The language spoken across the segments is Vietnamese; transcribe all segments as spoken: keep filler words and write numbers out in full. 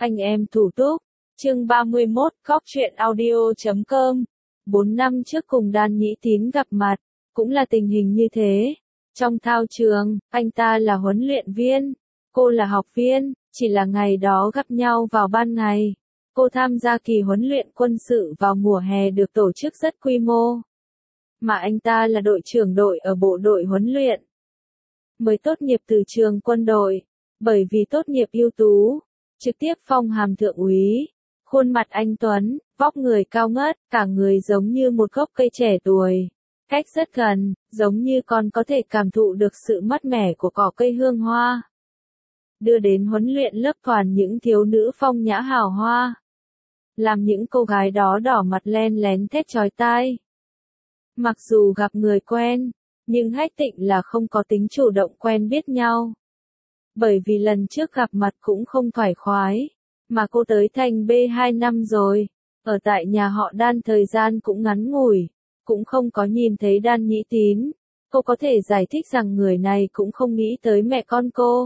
Anh em thủ túc, chương ba mươi mốt, cóc truyện audio chấm com. Bốn năm trước cùng Đan Nhĩ Tín gặp mặt, cũng là tình hình như thế. Trong thao trường, anh ta là huấn luyện viên, cô là học viên, chỉ là ngày đó gặp nhau vào ban ngày. Cô tham gia kỳ huấn luyện quân sự vào mùa hè được tổ chức rất quy mô. Mà anh ta là đội trưởng đội ở bộ đội huấn luyện. Mới tốt nghiệp từ trường quân đội, bởi vì tốt nghiệp ưu tú, trực tiếp phong hàm thượng úy. Khuôn mặt anh tuấn, vóc người cao ngất, cả người giống như một gốc cây trẻ tuổi. Cách rất gần, giống như còn có thể cảm thụ được sự mát mẻ của cỏ cây hương hoa. Đưa đến huấn luyện lớp toàn những thiếu nữ phong nhã hào hoa. Làm những cô gái đó đỏ mặt len lén thét chói tai. Mặc dù gặp người quen, nhưng Hách Tịnh là không có tính chủ động quen biết nhau. Bởi vì lần trước gặp mặt cũng không thoải khoái, mà cô tới thành B hai năm rồi, ở tại nhà họ Đan thời gian cũng ngắn ngủi, cũng không có nhìn thấy Đan Nhĩ Tín. Cô có thể giải thích rằng người này cũng không nghĩ tới mẹ con cô.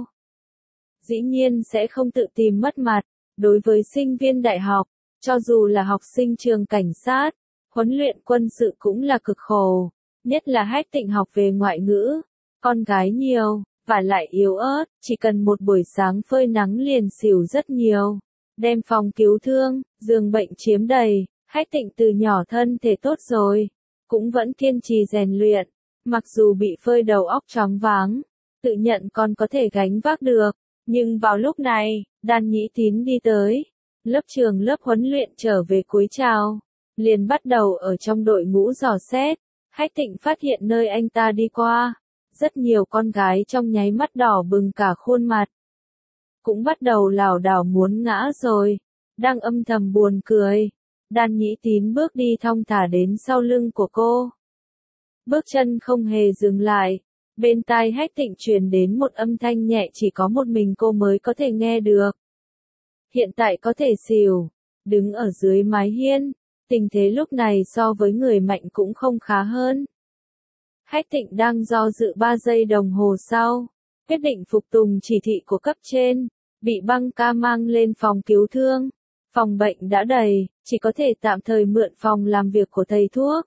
Dĩ nhiên sẽ không tự tìm mất mặt, đối với sinh viên đại học, cho dù là học sinh trường cảnh sát, huấn luyện quân sự cũng là cực khổ, nhất là Hách Tịnh học về ngoại ngữ, con gái nhiều, và lại yếu ớt, chỉ cần một buổi sáng phơi nắng liền xỉu rất nhiều. Đem phòng cứu thương, giường bệnh chiếm đầy, Hách Tịnh từ nhỏ thân thể tốt rồi, cũng vẫn kiên trì rèn luyện, mặc dù bị phơi đầu óc choáng váng, tự nhận còn có thể gánh vác được, nhưng vào lúc này, Đan Nhĩ Tín đi tới, lớp trường lớp huấn luyện trở về cúi chào, liền bắt đầu ở trong đội ngũ dò xét. Hách Tịnh phát hiện nơi anh ta đi qua, rất nhiều con gái trong nháy mắt đỏ bừng cả khuôn mặt. Cũng bắt đầu lảo đảo muốn ngã rồi, đang âm thầm buồn cười. Đan Nhĩ Tín bước đi thong thả đến sau lưng của cô. Bước chân không hề dừng lại, bên tai Hách Tịnh truyền đến một âm thanh nhẹ chỉ có một mình cô mới có thể nghe được. Hiện tại có thể xỉu, đứng ở dưới mái hiên, tình thế lúc này so với người mạnh cũng không khá hơn. Hách Tịnh đang do dự ba giây đồng hồ sau, quyết định phục tùng chỉ thị của cấp trên, bị băng ca mang lên phòng cứu thương. Phòng bệnh đã đầy, chỉ có thể tạm thời mượn phòng làm việc của thầy thuốc.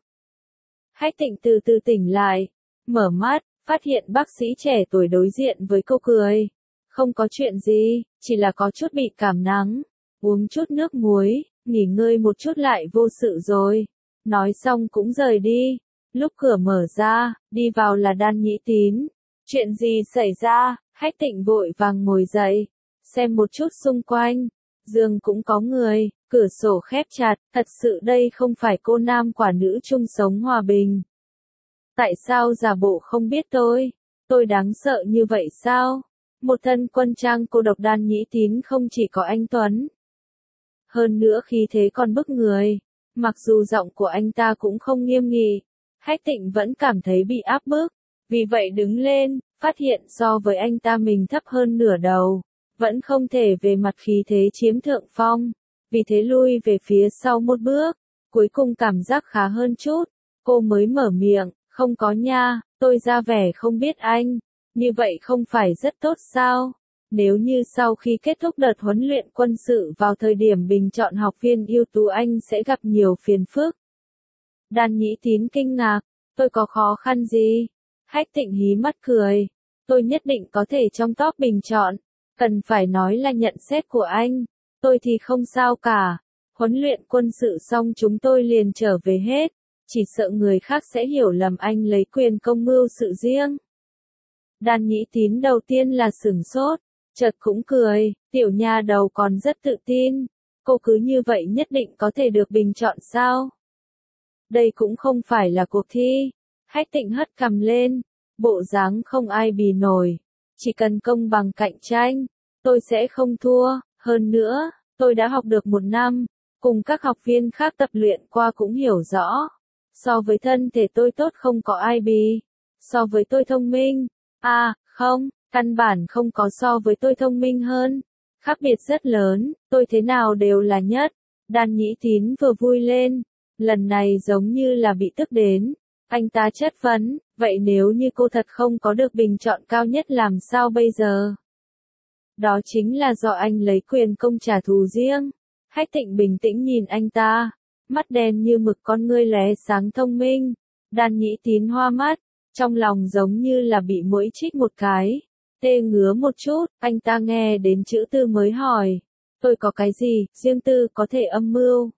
Hách Tịnh từ từ tỉnh lại, mở mắt, phát hiện bác sĩ trẻ tuổi đối diện với cô cười. Không có chuyện gì, chỉ là có chút bị cảm nắng, uống chút nước muối, nghỉ ngơi một chút lại vô sự rồi. Nói xong cũng rời đi. Lúc cửa mở ra, đi vào là Đan Nhĩ Tín. Chuyện gì xảy ra? Hách Tịnh vội vàng ngồi dậy, xem một chút xung quanh. Giường cũng có người, cửa sổ khép chặt, thật sự đây không phải cô nam quả nữ chung sống hòa bình. Tại sao giả bộ không biết tôi? Tôi đáng sợ như vậy sao? Một thân quân trang cô độc Đan Nhĩ Tín không chỉ có anh tuấn. Hơn nữa khí thế còn bức người, mặc dù giọng của anh ta cũng không nghiêm nghị, Hách Tịnh vẫn cảm thấy bị áp bức, vì vậy đứng lên, phát hiện so với anh ta mình thấp hơn nửa đầu, vẫn không thể về mặt khí thế chiếm thượng phong, vì thế lui về phía sau một bước, cuối cùng cảm giác khá hơn chút, cô mới mở miệng, không có nha, tôi ra vẻ không biết anh, như vậy không phải rất tốt sao? Nếu như sau khi kết thúc đợt huấn luyện quân sự vào thời điểm bình chọn học viên ưu tú anh sẽ gặp nhiều phiền phức. Đan Nhĩ Tín kinh ngạc, tôi có khó khăn gì? Hách Tịnh hí mắt cười, tôi nhất định có thể trong top bình chọn, cần phải nói là nhận xét của anh, tôi thì không sao cả, huấn luyện quân sự xong chúng tôi liền trở về hết, chỉ sợ người khác sẽ hiểu lầm anh lấy quyền công mưu sự riêng. Đan Nhĩ Tín đầu tiên là sửng sốt, chợt cũng cười, tiểu nha đầu còn rất tự tin, cô cứ như vậy nhất định có thể được bình chọn sao? Đây cũng không phải là cuộc thi. Hách Tịnh hất cằm lên, bộ dáng không ai bì nổi, chỉ cần công bằng cạnh tranh, tôi sẽ không thua, hơn nữa, tôi đã học được một năm, cùng các học viên khác tập luyện qua cũng hiểu rõ, so với thân thể tôi tốt không có ai bì, so với tôi thông minh, à, không, căn bản không có so với tôi thông minh hơn, khác biệt rất lớn, tôi thế nào đều là nhất. Đan Nhĩ Tín vừa vui lên, lần này giống như là bị tức đến. Anh ta chất vấn, vậy nếu như cô thật không có được bình chọn cao nhất làm sao bây giờ? Đó chính là do anh lấy quyền công trả thù riêng. Hách Tịnh bình tĩnh nhìn anh ta, mắt đen như mực con ngươi lóe sáng thông minh. Đan Nhĩ Tín hoa mắt, trong lòng giống như là bị muỗi chích một cái. Tê ngứa một chút, anh ta nghe đến chữ tư mới hỏi. Tôi có cái gì, riêng tư có thể âm mưu.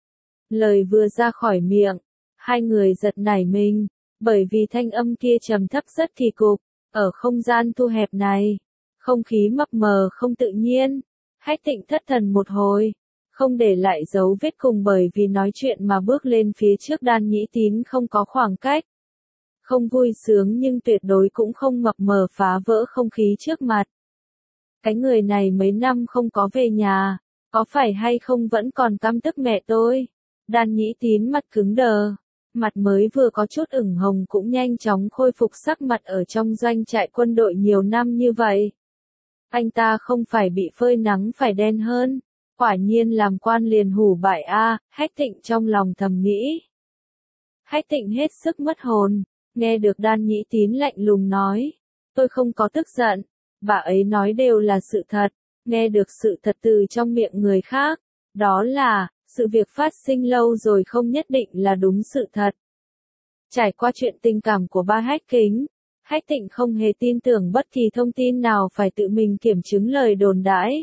Lời vừa ra khỏi miệng, hai người giật nảy mình, bởi vì thanh âm kia trầm thấp rất kỳ cục, ở không gian thu hẹp này, không khí mập mờ không tự nhiên. Hách Tịnh thất thần một hồi, không để lại dấu vết cùng bởi vì nói chuyện mà bước lên phía trước Đan Nhĩ Tín không có khoảng cách. Không vui sướng nhưng tuyệt đối cũng không mập mờ phá vỡ không khí trước mặt. Cái người này mấy năm không có về nhà, có phải hay không vẫn còn căm tức mẹ tôi? Đan Nhĩ Tín mặt cứng đờ, mặt mới vừa có chút ửng hồng cũng nhanh chóng khôi phục sắc mặt ở trong doanh trại quân đội nhiều năm như vậy. Anh ta không phải bị phơi nắng phải đen hơn, quả nhiên làm quan liền hủ bại a, Hách Tịnh trong lòng thầm nghĩ. Hách Tịnh hết sức mất hồn, nghe được Đan Nhĩ Tín lạnh lùng nói, tôi không có tức giận, bà ấy nói đều là sự thật, nghe được sự thật từ trong miệng người khác, đó là, sự việc phát sinh lâu rồi không nhất định là đúng sự thật. Trải qua chuyện tình cảm của ba Hách Kính, Hách Tịnh không hề tin tưởng bất kỳ thông tin nào phải tự mình kiểm chứng lời đồn đãi.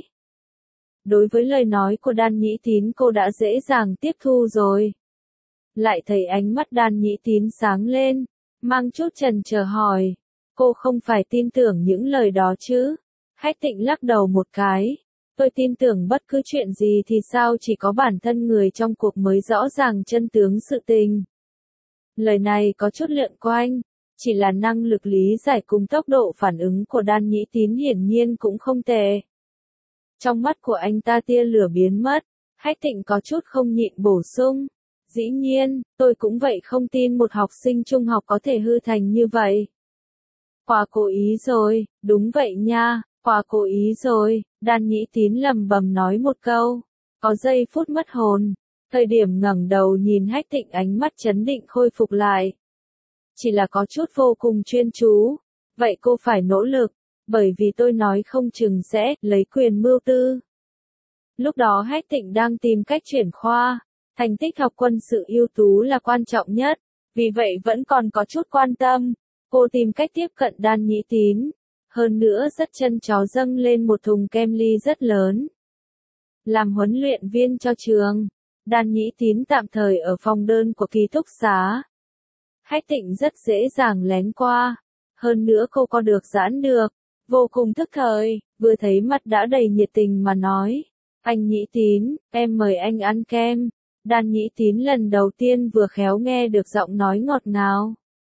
Đối với lời nói của Đan Nhĩ Tín cô đã dễ dàng tiếp thu rồi. Lại thấy ánh mắt Đan Nhĩ Tín sáng lên, mang chút chần chờ hỏi, cô không phải tin tưởng những lời đó chứ? Hách Tịnh lắc đầu một cái, tôi tin tưởng bất cứ chuyện gì thì sao chỉ có bản thân người trong cuộc mới rõ ràng chân tướng sự tình. Lời này có chút lượn quanh, chỉ là năng lực lý giải cùng tốc độ phản ứng của Đan Nhĩ Tín hiển nhiên cũng không tệ. Trong mắt của anh ta tia lửa biến mất, Hách Tịnh có chút không nhịn bổ sung. Dĩ nhiên, tôi cũng vậy không tin một học sinh trung học có thể hư thành như vậy. Quả cố ý rồi, đúng vậy nha, quả cố ý rồi, Đan Nhĩ Tín lầm bầm nói một câu. Có giây phút mất hồn, thời điểm ngẩng đầu nhìn Hách Tịnh ánh mắt chấn định khôi phục lại. Chỉ là có chút vô cùng chuyên chú, vậy cô phải nỗ lực, bởi vì tôi nói không chừng sẽ lấy quyền mưu tư. Lúc đó Hách Tịnh đang tìm cách chuyển khoa. Thành tích học quân sự ưu tú là quan trọng nhất, vì vậy vẫn còn có chút quan tâm. Cô tìm cách tiếp cận Đan Nhĩ Tín, hơn nữa rất chân chó dâng lên một thùng kem ly rất lớn. Làm huấn luyện viên cho trường, Đan Nhĩ Tín tạm thời ở phòng đơn của ký túc xá. Hách Tịnh rất dễ dàng lén qua, hơn nữa cô có được giãn được, vô cùng thức thời, vừa thấy mặt đã đầy nhiệt tình mà nói. Anh Nhĩ Tín, em mời anh ăn kem. Đan Nhĩ Tín lần đầu tiên vừa khéo nghe được giọng nói ngọt ngào.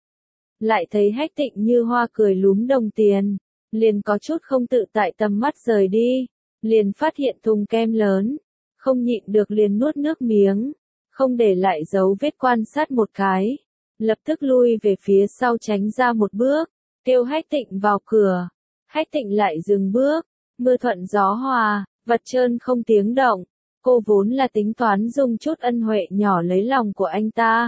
Lại thấy Hách Tịnh như hoa cười lúm đồng tiền, liền có chút không tự tại tầm mắt rời đi, liền phát hiện thùng kem lớn, không nhịn được liền nuốt nước miếng, không để lại dấu vết quan sát một cái, lập tức lui về phía sau tránh ra một bước, kêu Hách Tịnh vào cửa. Hách Tịnh lại dừng bước, mưa thuận gió hòa, vật trơn không tiếng động. Cô vốn là tính toán dùng chút ân huệ nhỏ lấy lòng của anh ta.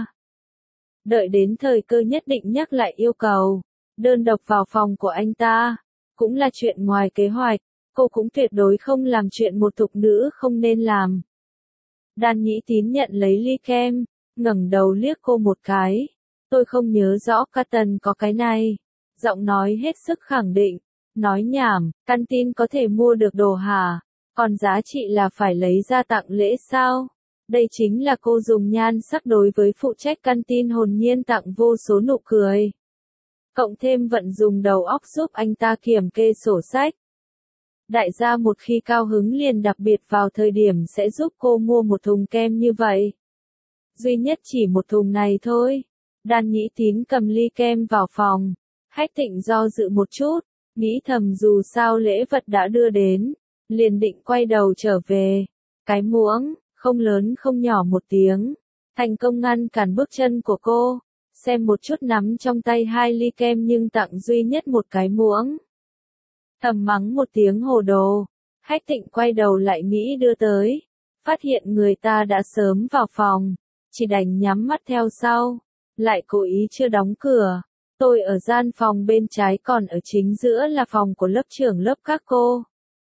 Đợi đến thời cơ nhất định nhắc lại yêu cầu, đơn độc vào phòng của anh ta, cũng là chuyện ngoài kế hoạch, cô cũng tuyệt đối không làm chuyện một thục nữ không nên làm. Đan Nhĩ Tín nhận lấy ly kem, ngẩng đầu liếc cô một cái, tôi không nhớ rõ Cotton có cái này, giọng nói hết sức khẳng định, nói nhảm, canteen có thể mua được đồ hả? Còn giá trị là phải lấy ra tặng lễ sao? Đây chính là cô dùng nhan sắc đối với phụ trách canteen hồn nhiên tặng vô số nụ cười. Cộng thêm vận dùng đầu óc giúp anh ta kiểm kê sổ sách. Đại gia một khi cao hứng liền đặc biệt vào thời điểm sẽ giúp cô mua một thùng kem như vậy. Duy nhất chỉ một thùng này thôi. Đan Nhĩ Tín cầm ly kem vào phòng. Hách Tịnh do dự một chút, nghĩ thầm dù sao lễ vật đã đưa đến. Liền định quay đầu trở về. Cái muỗng, không lớn không nhỏ một tiếng, thành công ngăn cản bước chân của cô. Xem một chút nắm trong tay hai ly kem nhưng tặng duy nhất một cái muỗng. Thầm mắng một tiếng hồ đồ. Hách Tịnh quay đầu lại nghĩ đưa tới. Phát hiện người ta đã sớm vào phòng. Chỉ đành nhắm mắt theo sau. Lại cố ý chưa đóng cửa. Tôi ở gian phòng bên trái còn ở chính giữa là phòng của lớp trưởng lớp các cô.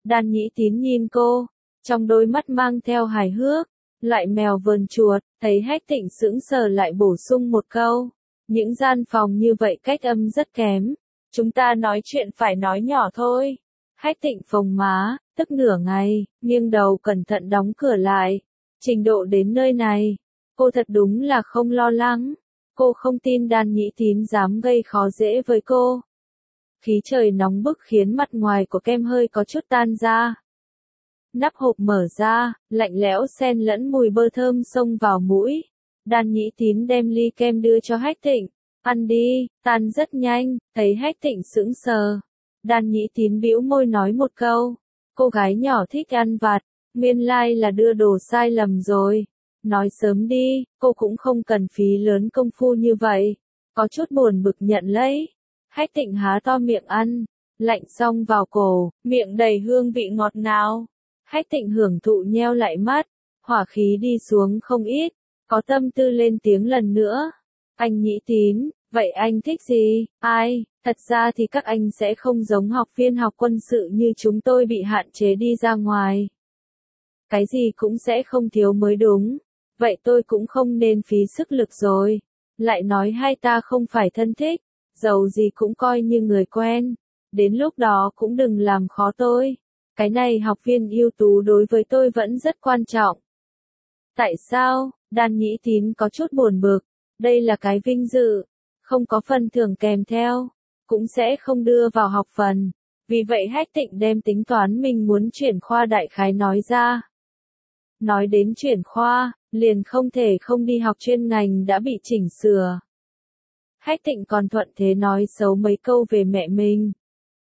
Đan Nhĩ Tín nhìn cô, trong đôi mắt mang theo hài hước, lại mèo vờn chuột, thấy Hách Tịnh sững sờ lại bổ sung một câu. Những gian phòng như vậy cách âm rất kém, chúng ta nói chuyện phải nói nhỏ thôi. Hách Tịnh phồng má, tức nửa ngày, nghiêng đầu cẩn thận đóng cửa lại. Trình độ đến nơi này, cô thật đúng là không lo lắng. Cô không tin Đan Nhĩ Tín dám gây khó dễ với cô. Khí trời nóng bức khiến mặt ngoài của kem hơi có chút tan ra. Nắp hộp mở ra, lạnh lẽo xen lẫn mùi bơ thơm xông vào mũi. Đan Nhĩ Tín đem ly kem đưa cho Hách Tịnh. Ăn đi, tan rất nhanh, thấy Hách Tịnh sững sờ. Đan Nhĩ Tín bĩu môi nói một câu. Cô gái nhỏ thích ăn vặt, nguyên lai là đưa đồ sai lầm rồi. Nói sớm đi, cô cũng không cần phí lớn công phu như vậy. Có chút buồn bực nhận lấy. Hách Tịnh há to miệng ăn, lạnh xong vào cổ, miệng đầy hương vị ngọt ngào. Hách Tịnh hưởng thụ nheo lại mắt, hỏa khí đi xuống không ít, có tâm tư lên tiếng lần nữa. Anh Nhĩ Tín, vậy anh thích gì? Ai, thật ra thì các anh sẽ không giống học viên học quân sự như chúng tôi bị hạn chế đi ra ngoài. Cái gì cũng sẽ không thiếu mới đúng, vậy tôi cũng không nên phí sức lực rồi. Lại nói hai ta không phải thân thích, dầu gì cũng coi như người quen, đến lúc đó cũng đừng làm khó tôi. Cái này học viên ưu tú đối với tôi vẫn rất quan trọng. Tại sao? Đan Nhĩ Tín có chút buồn bực, đây là cái vinh dự, không có phần thưởng kèm theo, cũng sẽ không đưa vào học phần. Vì vậy Hách Tịnh đem tính toán mình muốn chuyển khoa đại khái nói ra. Nói đến chuyển khoa, liền không thể không đi học chuyên ngành đã bị chỉnh sửa. Hách Tịnh còn thuận thế nói xấu mấy câu về mẹ mình.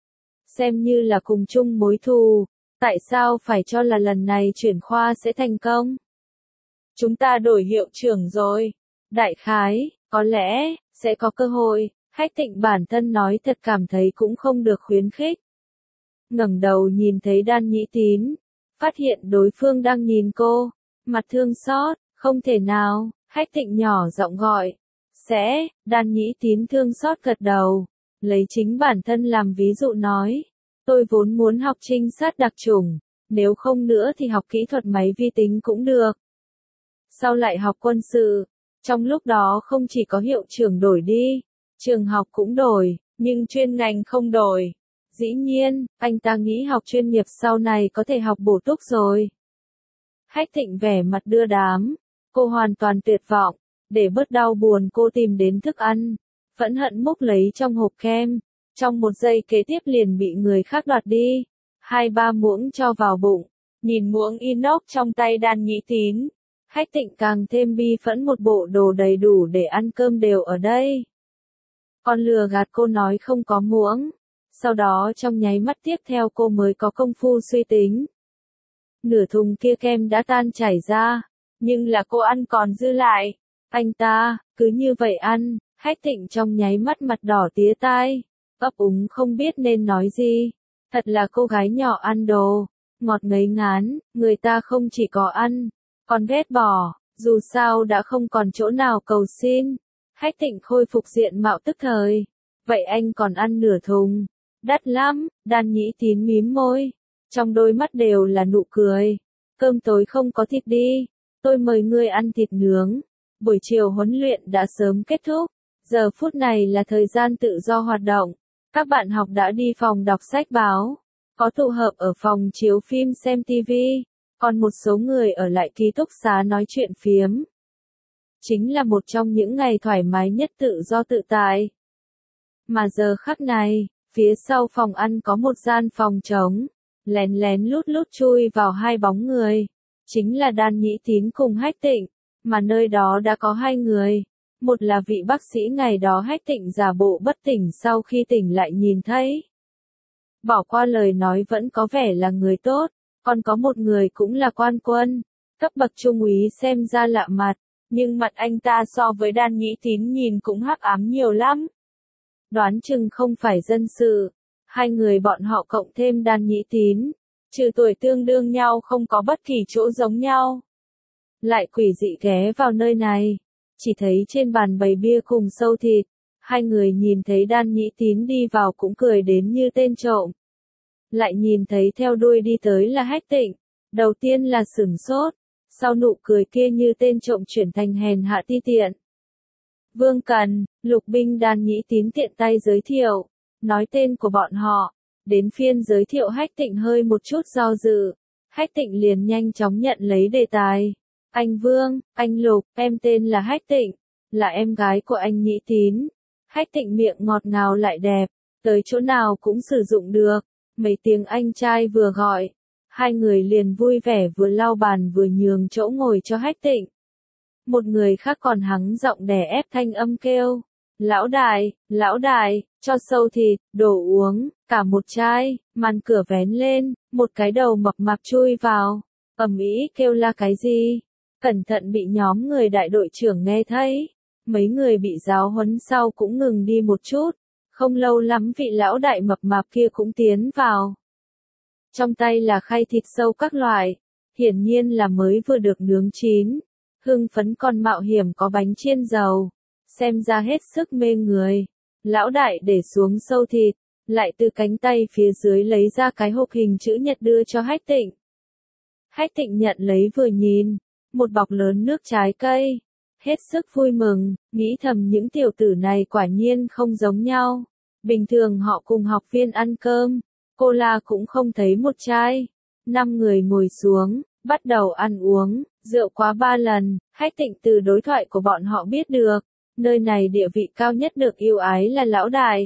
Xem như là cùng chung mối thù, tại sao phải cho là lần này chuyển khoa sẽ thành công? Chúng ta đổi hiệu trưởng rồi. Đại khái, có lẽ, sẽ có cơ hội. Hách Tịnh bản thân nói thật cảm thấy cũng không được khuyến khích. Ngẩng đầu nhìn thấy Đan Nhĩ Tín, phát hiện đối phương đang nhìn cô, mặt thương xót, không thể nào, Hách Tịnh nhỏ giọng gọi. Sẽ, Đan Nhĩ Tín thương xót gật đầu, lấy chính bản thân làm ví dụ nói. Tôi vốn muốn học trinh sát đặc chủng, nếu không nữa thì học kỹ thuật máy vi tính cũng được. Sau lại học quân sự, trong lúc đó không chỉ có hiệu trưởng đổi đi, trường học cũng đổi, nhưng chuyên ngành không đổi. Dĩ nhiên, anh ta nghĩ học chuyên nghiệp sau này có thể học bổ túc rồi. Hách Thịnh vẻ mặt đưa đám, cô hoàn toàn tuyệt vọng, để bớt đau buồn cô tìm đến thức ăn, phẫn hận múc lấy trong hộp kem, trong một giây kế tiếp liền bị người khác đoạt đi, hai ba muỗng cho vào bụng, nhìn muỗng inox trong tay Đan Nhĩ Tín, Hách Thịnh càng thêm bi phẫn một bộ đồ đầy đủ để ăn cơm đều ở đây. Con lừa gạt cô nói không có muỗng, sau đó trong nháy mắt tiếp theo cô mới có công phu suy tính. Nửa thùng kia kem đã tan chảy ra, nhưng là cô ăn còn dư lại. Anh ta, cứ như vậy ăn, Hách Thịnh trong nháy mắt mặt đỏ tía tai, ấp úng không biết nên nói gì. Thật là cô gái nhỏ ăn đồ, ngọt ngấy ngán, người ta không chỉ có ăn, còn ghét bỏ, dù sao đã không còn chỗ nào cầu xin. Hách Thịnh khôi phục diện mạo tức thời. Vậy anh còn ăn nửa thùng, đắt lắm, Đan Nhĩ Tín mím môi, trong đôi mắt đều là nụ cười. Cơm tối không có thịt đi, tôi mời ngươi ăn thịt nướng. Buổi chiều huấn luyện đã sớm kết thúc, giờ phút này là thời gian tự do hoạt động. Các bạn học đã đi phòng đọc sách báo, có tụ hợp ở phòng chiếu phim xem ti vi, còn một số người ở lại ký túc xá nói chuyện phiếm. Chính là một trong những ngày thoải mái nhất tự do tự tại. Mà giờ khắc này, phía sau phòng ăn có một gian phòng trống, lén lén lút lút chui vào hai bóng người. Chính là Đan Nhĩ Tín cùng Hách Thịnh, mà nơi đó đã có hai người. Một là vị bác sĩ ngày đó Hách Thịnh giả bộ bất tỉnh sau khi tỉnh lại nhìn thấy. Bỏ qua lời nói vẫn có vẻ là người tốt, còn có một người cũng là quan quân, cấp bậc trung úy xem ra lạ mặt, nhưng mặt anh ta so với Đan Nhĩ Tín nhìn cũng hắc ám nhiều lắm. Đoán chừng không phải dân sự, hai người bọn họ cộng thêm Đan Nhĩ Tín, trừ tuổi tương đương nhau không có bất kỳ chỗ giống nhau. Lại quỷ dị ghé vào nơi này, chỉ thấy trên bàn bày bia cùng sâu thịt, hai người nhìn thấy Đan Nhĩ Tín đi vào cũng cười đến như tên trộm. lại nhìn thấy theo đuôi đi tới là Hách Tịnh. Đầu tiên là sửng sốt, sau nụ cười kia như tên trộm chuyển thành hèn hạ ti tiện. Vương Cần, Lục Binh Đan Nhĩ Tín tiện tay giới thiệu, nói tên của bọn họ, đến phiên giới thiệu Hách Tịnh hơi một chút do dự. Hách Tịnh liền nhanh chóng nhận lấy đề tài. Anh Vương, anh Lục, em tên là Hách Tịnh, là em gái của anh Nhĩ Tín. Hách Tịnh miệng ngọt ngào lại đẹp, tới chỗ nào cũng sử dụng được. Mấy tiếng anh trai vừa gọi, hai người liền vui vẻ vừa lau bàn vừa nhường chỗ ngồi cho Hách Tịnh. Một người khác còn hắng giọng đè ép thanh âm kêu, lão đại, lão đại, cho sâu thịt, đồ uống, cả một chai. Màn cửa vén lên, một cái đầu mập mạp chui vào, ầm ĩ kêu la cái gì, cẩn thận bị nhóm người đại đội trưởng nghe thấy. Mấy người bị giáo huấn sau cũng ngừng đi một chút, không lâu lắm vị lão đại mập mạp kia cũng tiến vào. Trong tay là khay thịt sâu các loại, hiển nhiên là mới vừa được nướng chín. Hưng phấn còn mạo hiểm có bánh chiên dầu, xem ra hết sức mê người. Lão đại để xuống sâu thịt, lại từ cánh tay phía dưới lấy ra cái hộp hình chữ nhật đưa cho Hách Tịnh. Hách Tịnh nhận lấy vừa nhìn, một bọc lớn nước trái cây, hết sức vui mừng, nghĩ thầm những tiểu tử này quả nhiên không giống nhau. Bình thường họ cùng học viên ăn cơm, cola cũng không thấy một chai. Năm người ngồi xuống, bắt đầu ăn uống, rượu quá ba lần. Hách Tịnh từ đối thoại của bọn họ biết được, nơi này địa vị cao nhất được yêu ái là lão đại,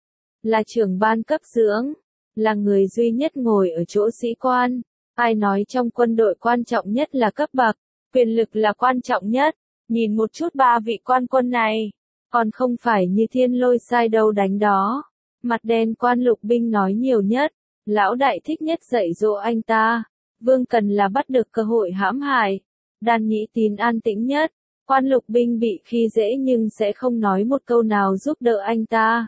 là trưởng ban cấp dưỡng, là người duy nhất ngồi ở chỗ sĩ quan. Ai nói trong quân đội quan trọng nhất là cấp bậc, quyền lực là quan trọng nhất. Nhìn một chút ba vị quan quân này, còn không phải như thiên lôi sai đâu đánh đó. Mặt đen quan Lục Binh nói nhiều nhất, lão đại thích nhất dạy dỗ anh ta. Vương Cần là bắt được cơ hội hãm hại. Đan Nhĩ Tín an tĩnh nhất, quan Lục Binh bị khi dễ nhưng sẽ không nói một câu nào giúp đỡ anh ta.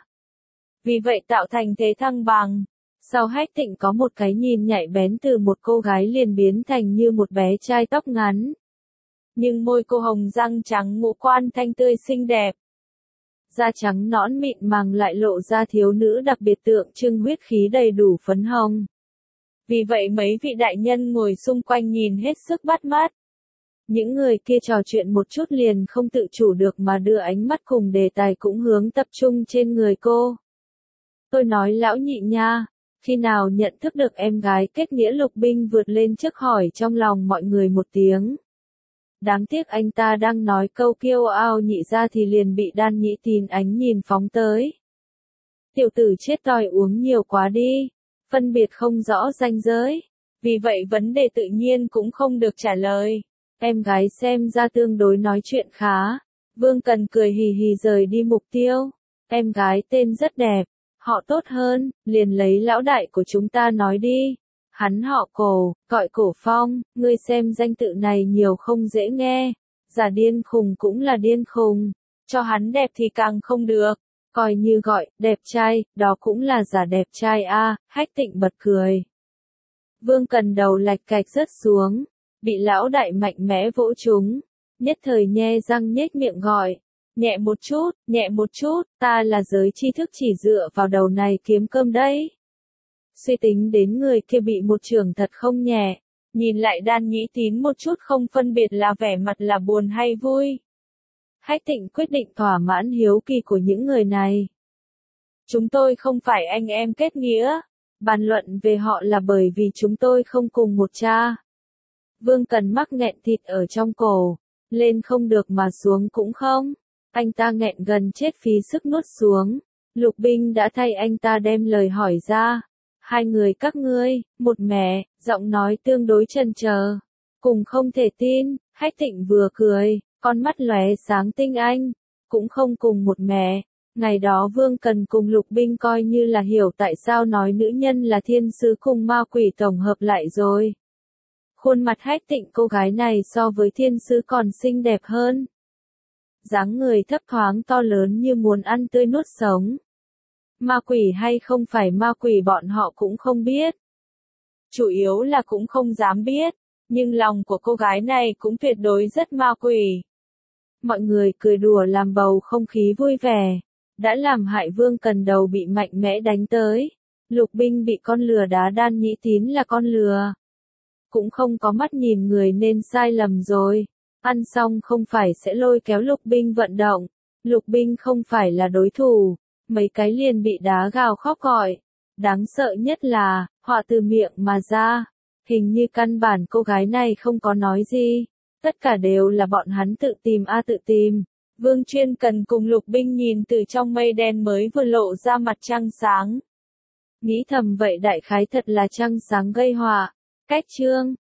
Vì vậy tạo thành thế thăng bằng. Sau Hách Tịnh có một cái nhìn nhạy bén từ một cô gái liền biến thành như một bé trai tóc ngắn. Nhưng môi cô hồng răng trắng ngũ quan thanh tươi xinh đẹp. Da trắng nõn mịn màng lại lộ ra thiếu nữ đặc biệt tượng trưng huyết khí đầy đủ phấn hồng. Vì vậy mấy vị đại nhân ngồi xung quanh nhìn hết sức bắt mắt. Những người kia trò chuyện một chút liền không tự chủ được mà đưa ánh mắt cùng đề tài cũng hướng tập trung trên người cô. Tôi nói lão nhị nha, khi nào nhận thức được em gái kết nghĩa? Lục Binh vượt lên trước hỏi trong lòng mọi người một tiếng. Đáng tiếc anh ta đang nói câu kiêu ao nhị ra thì liền bị Đan Nhĩ Tín ánh nhìn phóng tới. Tiểu tử chết tòi uống nhiều quá đi, phân biệt không rõ ranh giới, vì vậy vấn đề tự nhiên cũng không được trả lời. Em gái xem ra tương đối nói chuyện khá. Vương Cần cười hì hì rời đi mục tiêu. Em gái tên rất đẹp, họ tốt hơn, liền lấy lão đại của chúng ta nói đi. Hắn họ Cổ, gọi Cổ Phong, ngươi xem danh tự này nhiều không dễ nghe. Giả điên khùng cũng là điên khùng, cho hắn đẹp thì càng không được. Coi như gọi đẹp trai, đó cũng là giả đẹp trai a. À. Hách Tịnh bật cười. Vương Cần đầu lạch cạch rớt xuống, bị lão đại mạnh mẽ vỗ trúng, nhất thời nhe răng nhếch miệng gọi, nhẹ một chút, nhẹ một chút, ta là giới tri thức chỉ dựa vào đầu này kiếm cơm đấy. Suy tính đến người kia bị một trường thật không nhẹ, nhìn lại Đan Nhĩ Tín một chút không phân biệt là vẻ mặt là buồn hay vui. Hách Tịnh quyết định thỏa mãn hiếu kỳ của những người này. Chúng tôi không phải anh em kết nghĩa, bàn luận về họ là bởi vì chúng tôi không cùng một cha. Vương Cần mắc nghẹn thịt ở trong cổ, lên không được mà xuống cũng không. Anh ta nghẹn gần chết phí sức nuốt xuống. Lục Binh đã thay anh ta đem lời hỏi ra. Hai người các ngươi, một mẹ, giọng nói tương đối chần chờ, cùng không thể tin. Hách Tịnh vừa cười, con mắt lóe sáng tinh anh, cũng không cùng một mẹ. Ngày đó Vương Cần cùng Lục Binh coi như là hiểu tại sao nói nữ nhân là thiên sứ cùng ma quỷ tổng hợp lại rồi. Khuôn mặt Hách Tịnh cô gái này so với thiên sứ còn xinh đẹp hơn. Dáng người thấp thoáng to lớn như muốn ăn tươi nuốt sống. Ma quỷ hay không phải ma quỷ bọn họ cũng không biết. Chủ yếu là cũng không dám biết, nhưng lòng của cô gái này cũng tuyệt đối rất ma quỷ. Mọi người cười đùa làm bầu không khí vui vẻ, đã làm hại Vương Cần đầu bị mạnh mẽ đánh tới. Lục Binh bị con lừa đá, Đan Nhĩ Tín là con lừa. Cũng không có mắt nhìn người nên sai lầm rồi. Ăn xong không phải sẽ lôi kéo Lục Binh vận động. Lục Binh không phải là đối thủ. Mấy cái liền bị đá gào khóc gọi. Đáng sợ nhất là, họa từ miệng mà ra. Hình như căn bản cô gái này không có nói gì. Tất cả đều là bọn hắn tự tìm a tự tìm. Vương Chuyên Cần cùng Lục Binh nhìn từ trong mây đen mới vừa lộ ra mặt trăng sáng. Nghĩ thầm vậy đại khái thật là trăng sáng gây họa. Cách chương